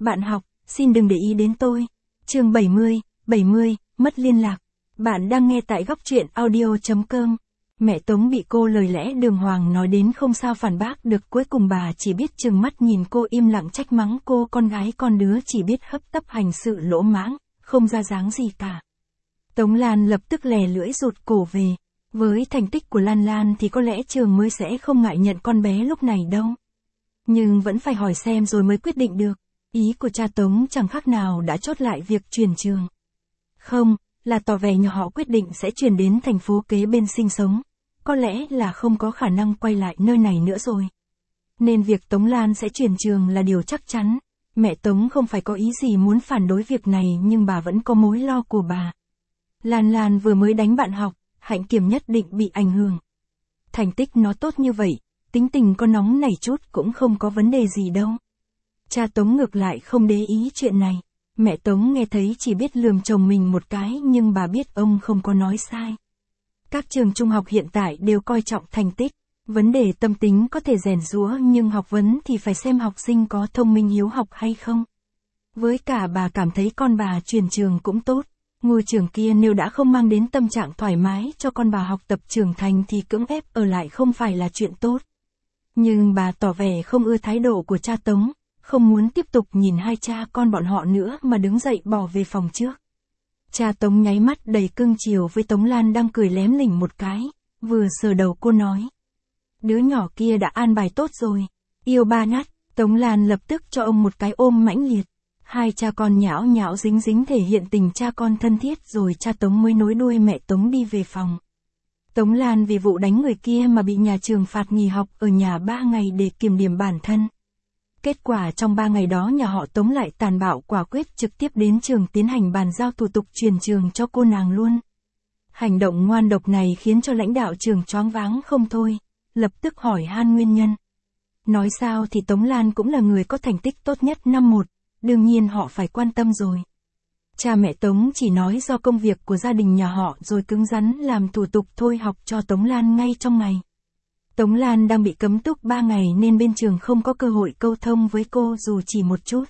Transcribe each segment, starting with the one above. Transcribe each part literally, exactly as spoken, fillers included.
Bạn học, xin đừng để ý đến tôi. Chương bảy mươi, bảy mươi, mất liên lạc. Bạn đang nghe tại góc truyện audio chấm com. Mẹ Tống bị cô lời lẽ đường hoàng nói đến không sao phản bác được, cuối cùng bà chỉ biết trừng mắt nhìn cô im lặng trách mắng cô con gái con đứa chỉ biết hấp tấp hành sự lỗ mãng, không ra dáng gì cả. Tống Lan lập tức lè lưỡi rụt cổ về. Với thành tích của Lan Lan thì có lẽ trường mới sẽ không ngại nhận con bé lúc này đâu. Nhưng vẫn phải hỏi xem rồi mới quyết định được. Ý của cha Tống chẳng khác nào đã chốt lại việc chuyển trường. Không, là tỏ vẻ nhà họ quyết định sẽ chuyển đến thành phố kế bên sinh sống. Có lẽ là không có khả năng quay lại nơi này nữa rồi. Nên việc Tống Lan sẽ chuyển trường là điều chắc chắn. Mẹ Tống không phải có ý gì muốn phản đối việc này, nhưng bà vẫn có mối lo của bà. Lan Lan vừa mới đánh bạn học, hạnh kiểm nhất định bị ảnh hưởng. Thành tích nó tốt như vậy, tính tình có nóng nảy chút cũng không có vấn đề gì đâu. Cha Tống ngược lại không để ý chuyện này. Mẹ Tống nghe thấy chỉ biết lườm chồng mình một cái, nhưng bà biết ông không có nói sai. Các trường trung học hiện tại đều coi trọng thành tích. Vấn đề tâm tính có thể rèn giũa, nhưng học vấn thì phải xem học sinh có thông minh hiếu học hay không. Với cả bà cảm thấy con bà chuyển trường cũng tốt. Ngôi trường kia nếu đã không mang đến tâm trạng thoải mái cho con bà học tập trưởng thành thì cưỡng ép ở lại không phải là chuyện tốt. Nhưng bà tỏ vẻ không ưa thái độ của cha Tống, không muốn tiếp tục nhìn hai cha con bọn họ nữa mà đứng dậy bỏ về phòng trước. Cha Tống nháy mắt đầy cưng chiều với Tống Lan đang cười lém lỉnh một cái, vừa sờ đầu cô nói. Đứa nhỏ kia đã an bài tốt rồi, yêu ba nhát. Tống Lan lập tức cho ông một cái ôm mãnh liệt. Hai cha con nhão nhão dính dính thể hiện tình cha con thân thiết, rồi cha Tống mới nối đuôi mẹ Tống đi về phòng. Tống Lan vì vụ đánh người kia mà bị nhà trường phạt nghỉ học ở nhà ba ngày để kiểm điểm bản thân. Kết quả trong ba ngày đó nhà họ Tống lại tàn bạo quả quyết trực tiếp đến trường tiến hành bàn giao thủ tục chuyển trường cho cô nàng luôn. Hành động ngoan độc này khiến cho lãnh đạo trường choáng váng không thôi, lập tức hỏi han nguyên nhân. Nói sao thì Tống Lan cũng là người có thành tích tốt nhất năm một, đương nhiên họ phải quan tâm rồi. Cha mẹ Tống chỉ nói do công việc của gia đình nhà họ rồi cứng rắn làm thủ tục thôi học cho Tống Lan ngay trong ngày. Tống Lan đang bị cấm túc ba ngày nên bên trường không có cơ hội câu thông với cô dù chỉ một chút.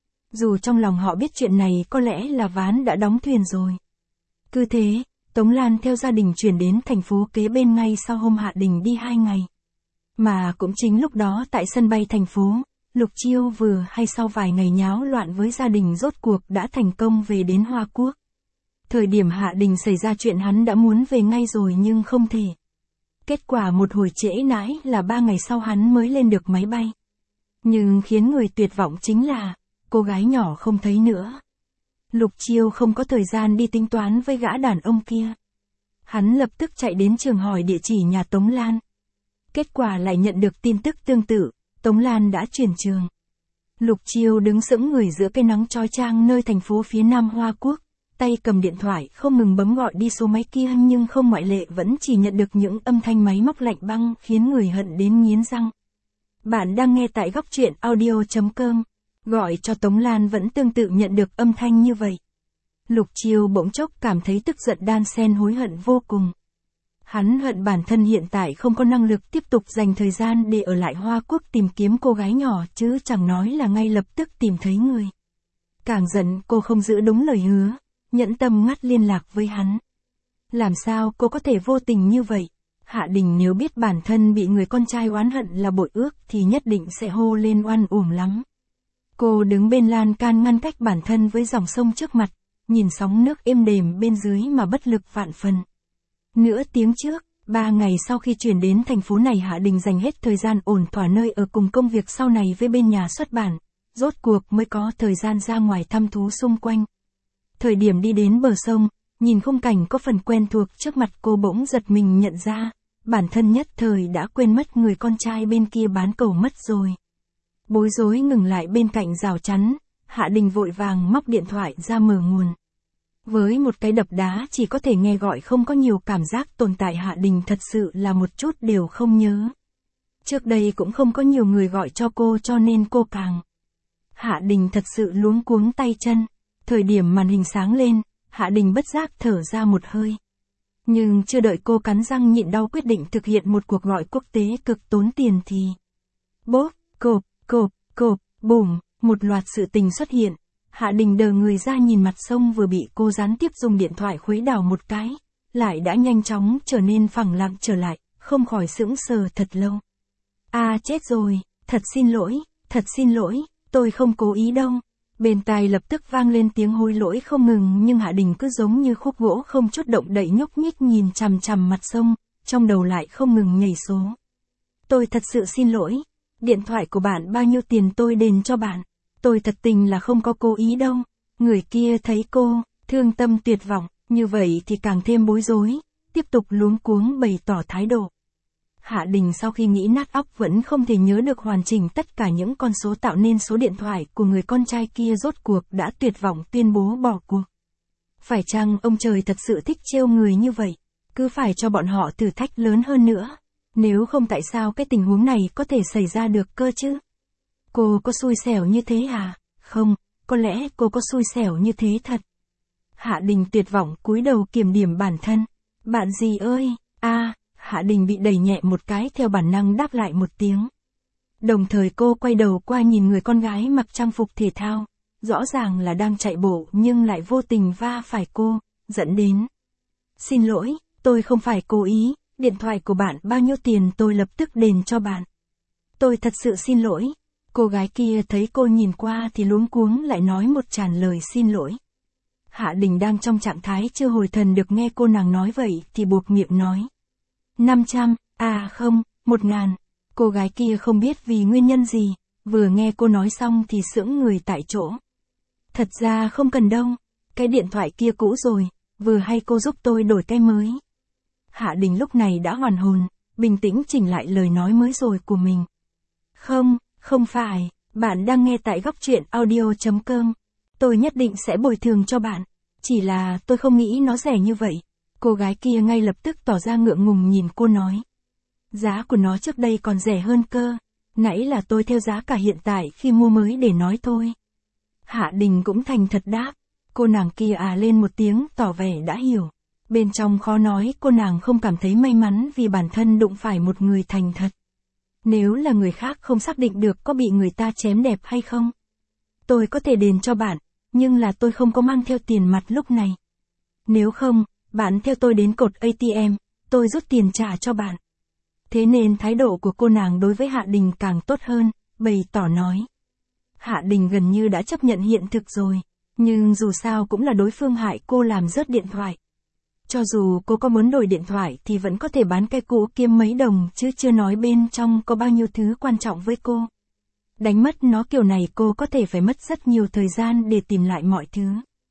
Dù trong lòng họ biết chuyện này có lẽ là ván đã đóng thuyền rồi. Cứ thế, Tống Lan theo gia đình chuyển đến thành phố kế bên ngay sau hôm Hạ Đình đi hai ngày. Mà cũng chính lúc đó tại sân bay thành phố, Lục Chiêu vừa hay sau vài ngày nháo loạn với gia đình rốt cuộc đã thành công về đến Hoa Quốc. Thời điểm Hạ Đình xảy ra chuyện hắn đã muốn về ngay rồi nhưng không thể. Kết quả một hồi trễ nãi là ba ngày sau hắn mới lên được máy bay. Nhưng khiến người tuyệt vọng chính là, cô gái nhỏ không thấy nữa. Lục Chiêu không có thời gian đi tính toán với gã đàn ông kia. Hắn lập tức chạy đến trường hỏi địa chỉ nhà Tống Lan. Kết quả lại nhận được tin tức tương tự, Tống Lan đã chuyển trường. Lục Chiêu đứng sững người giữa cây nắng chói chang nơi thành phố phía nam Hoa Quốc, tay cầm điện thoại không ngừng bấm gọi đi số máy kia, nhưng không ngoại lệ vẫn chỉ nhận được những âm thanh máy móc lạnh băng khiến người hận đến nghiến răng. Bạn đang nghe tại góc truyện audio chấm com. Gọi cho Tống Lan vẫn tương tự nhận được âm thanh như vậy. Lục Chiêu bỗng chốc cảm thấy tức giận đan xen hối hận vô cùng. Hắn hận bản thân hiện tại không có năng lực tiếp tục dành thời gian để ở lại Hoa Quốc tìm kiếm cô gái nhỏ, chứ chẳng nói là ngay lập tức tìm thấy người. Càng giận cô không giữ đúng lời hứa, nhẫn tâm ngắt liên lạc với hắn. Làm sao cô có thể vô tình như vậy? Hạ Đình nếu biết bản thân bị người con trai oán hận là bội ước thì nhất định sẽ hô lên oan uổng lắm. Cô đứng bên lan can ngăn cách bản thân với dòng sông trước mặt, nhìn sóng nước êm đềm bên dưới mà bất lực vạn phần. Nửa tiếng trước, ba ngày sau khi chuyển đến thành phố này, Hạ Đình dành hết thời gian ổn thỏa nơi ở cùng công việc sau này với bên nhà xuất bản, rốt cuộc mới có thời gian ra ngoài thăm thú xung quanh. Thời điểm đi đến bờ sông, nhìn khung cảnh có phần quen thuộc trước mặt, cô bỗng giật mình nhận ra, bản thân nhất thời đã quên mất người con trai bên kia bán cầu mất rồi. Bối rối ngừng lại bên cạnh rào chắn, Hạ Đình vội vàng móc điện thoại ra mở nguồn. Với một cái đập đá chỉ có thể nghe gọi không có nhiều cảm giác tồn tại, Hạ Đình thật sự là một chút đều không nhớ. Trước đây cũng không có nhiều người gọi cho cô cho nên cô càng. Hạ Đình thật sự luống cuống tay chân. Thời điểm màn hình sáng lên, Hạ Đình bất giác thở ra một hơi. Nhưng chưa đợi cô cắn răng nhịn đau quyết định thực hiện một cuộc gọi quốc tế cực tốn tiền thì... Bốp, cộp, cộp, cộp, bùm, Một loạt sự tình xuất hiện. Hạ Đình đờ người ra nhìn mặt sông vừa bị cô gián tiếp dùng điện thoại khuấy đảo một cái, lại đã nhanh chóng trở nên phẳng lặng trở lại, không khỏi sững sờ thật lâu. À chết rồi, thật xin lỗi, thật xin lỗi, tôi không cố ý đâu. Bên tai lập tức vang lên tiếng hối lỗi không ngừng, nhưng Hạ Đình cứ giống như khúc gỗ không chút động đậy nhúc nhích nhìn chằm chằm mặt sông, trong đầu lại không ngừng nhảy số. Tôi thật sự xin lỗi, điện thoại của bạn bao nhiêu tiền tôi đền cho bạn. Tôi thật tình là không có cố ý đâu. Người kia thấy cô, thương tâm tuyệt vọng, như vậy thì càng thêm bối rối, tiếp tục luống cuống bày tỏ thái độ. Hạ Đình sau khi nghĩ nát óc vẫn không thể nhớ được hoàn chỉnh tất cả những con số tạo nên số điện thoại của người con trai kia, rốt cuộc đã tuyệt vọng tuyên bố bỏ cuộc. Phải chăng ông trời thật sự thích trêu người như vậy, cứ phải cho bọn họ thử thách lớn hơn nữa. Nếu không tại sao cái tình huống này có thể xảy ra được cơ chứ? Cô có xui xẻo như thế à? Không, có lẽ cô có xui xẻo như thế thật. Hạ Đình tuyệt vọng cúi đầu kiểm điểm bản thân. Bạn gì ơi? A, à, Hạ Đình bị đẩy nhẹ một cái theo bản năng đáp lại một tiếng. Đồng thời cô quay đầu qua nhìn người con gái mặc trang phục thể thao, rõ ràng là đang chạy bộ nhưng lại vô tình va phải cô, dẫn đến. Xin lỗi, tôi không phải cố ý, điện thoại của bạn bao nhiêu tiền tôi lập tức đền cho bạn. Tôi thật sự xin lỗi. Cô gái kia thấy cô nhìn qua thì luống cuống lại nói một tràng lời xin lỗi. Hạ Đình đang trong trạng thái chưa hồi thần được nghe cô nàng nói vậy thì buộc miệng nói. năm trăm, à không, một ngàn. Cô gái kia không biết vì nguyên nhân gì, vừa nghe cô nói xong thì sững người tại chỗ. Thật ra không cần đâu, cái điện thoại kia cũ rồi, vừa hay cô giúp tôi đổi cái mới. Hạ Đình lúc này đã hoàn hồn, bình tĩnh chỉnh lại lời nói mới rồi của mình. Không, không phải, bạn đang nghe tại góc truyện audio chấm com. Tôi nhất định sẽ bồi thường cho bạn, chỉ là tôi không nghĩ nó rẻ như vậy. Cô gái kia ngay lập tức tỏ ra ngượng ngùng nhìn cô nói. Giá của nó trước đây còn rẻ hơn cơ, nãy là tôi theo giá cả hiện tại khi mua mới để nói thôi. Hạ Đình cũng thành thật đáp, cô nàng kia à lên một tiếng tỏ vẻ đã hiểu. Bên trong khó nói cô nàng không cảm thấy may mắn vì bản thân đụng phải một người thành thật. Nếu là người khác không xác định được có bị người ta chém đẹp hay không. Tôi có thể đền cho bạn, nhưng là tôi không có mang theo tiền mặt lúc này. Nếu không, bạn theo tôi đến cột a tê em, tôi rút tiền trả cho bạn. Thế nên thái độ của cô nàng đối với Hạ Đình càng tốt hơn, bày tỏ nói. Hạ Đình gần như đã chấp nhận hiện thực rồi, nhưng dù sao cũng là đối phương hại cô làm rớt điện thoại. Cho dù cô có muốn đổi điện thoại thì vẫn có thể bán cái cũ kiếm mấy đồng chứ chưa nói bên trong có bao nhiêu thứ quan trọng với cô. Đánh mất nó kiểu này cô có thể phải mất rất nhiều thời gian để tìm lại mọi thứ.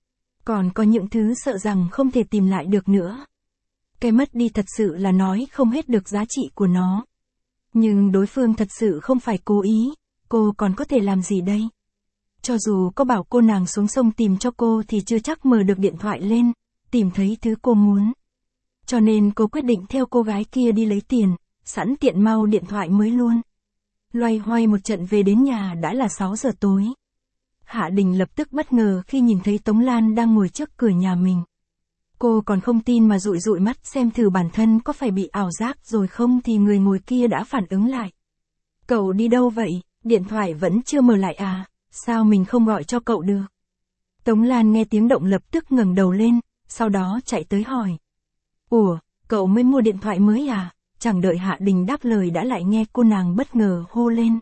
Còn có những thứ sợ rằng không thể tìm lại được nữa. Cái mất đi thật sự là nói không hết được giá trị của nó. Nhưng đối phương thật sự không phải cố ý, cô còn có thể làm gì đây? Cho dù có bảo cô nàng xuống sông tìm cho cô thì chưa chắc mở được điện thoại lên, tìm thấy thứ cô muốn. Cho nên cô quyết định theo cô gái kia đi lấy tiền, sẵn tiện mau điện thoại mới luôn. Loay hoay một trận về đến nhà đã là sáu giờ tối. Hạ Đình lập tức bất ngờ khi nhìn thấy Tống Lan đang ngồi trước cửa nhà mình. Cô còn không tin mà dụi dụi mắt xem thử bản thân có phải bị ảo giác rồi không thì người ngồi kia đã phản ứng lại. Cậu đi đâu vậy, điện thoại vẫn chưa mở lại à, sao mình không gọi cho cậu được? Tống Lan nghe tiếng động lập tức ngẩng đầu lên, sau đó chạy tới hỏi. Ủa, cậu mới mua điện thoại mới à? Chẳng đợi Hạ Đình đáp lời đã lại nghe cô nàng bất ngờ hô lên.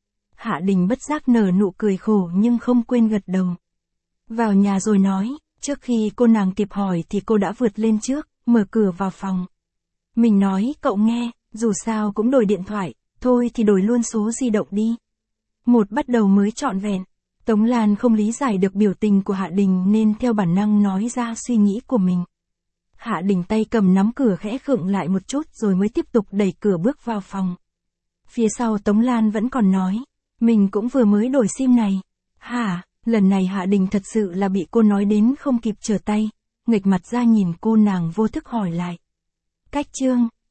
Hạ Đình bất giác nở nụ cười khổ nhưng không quên gật đầu. Vào nhà rồi nói, trước khi cô nàng kịp hỏi thì cô đã vượt lên trước, mở cửa vào phòng. Mình nói, cậu nghe, dù sao cũng đổi điện thoại, thôi thì đổi luôn số di động đi. Một bắt đầu mới trọn vẹn. Tống Lan không lý giải được biểu tình của Hạ Đình nên theo bản năng nói ra suy nghĩ của mình. Hạ Đình tay cầm nắm cửa khẽ khựng lại một chút rồi mới tiếp tục đẩy cửa bước vào phòng. Phía sau Tống Lan vẫn còn nói, mình cũng vừa mới đổi sim này. Hả, lần này Hạ Đình thật sự là bị cô nói đến không kịp trở tay, nghệch mặt ra nhìn cô nàng vô thức hỏi lại. Cách chương,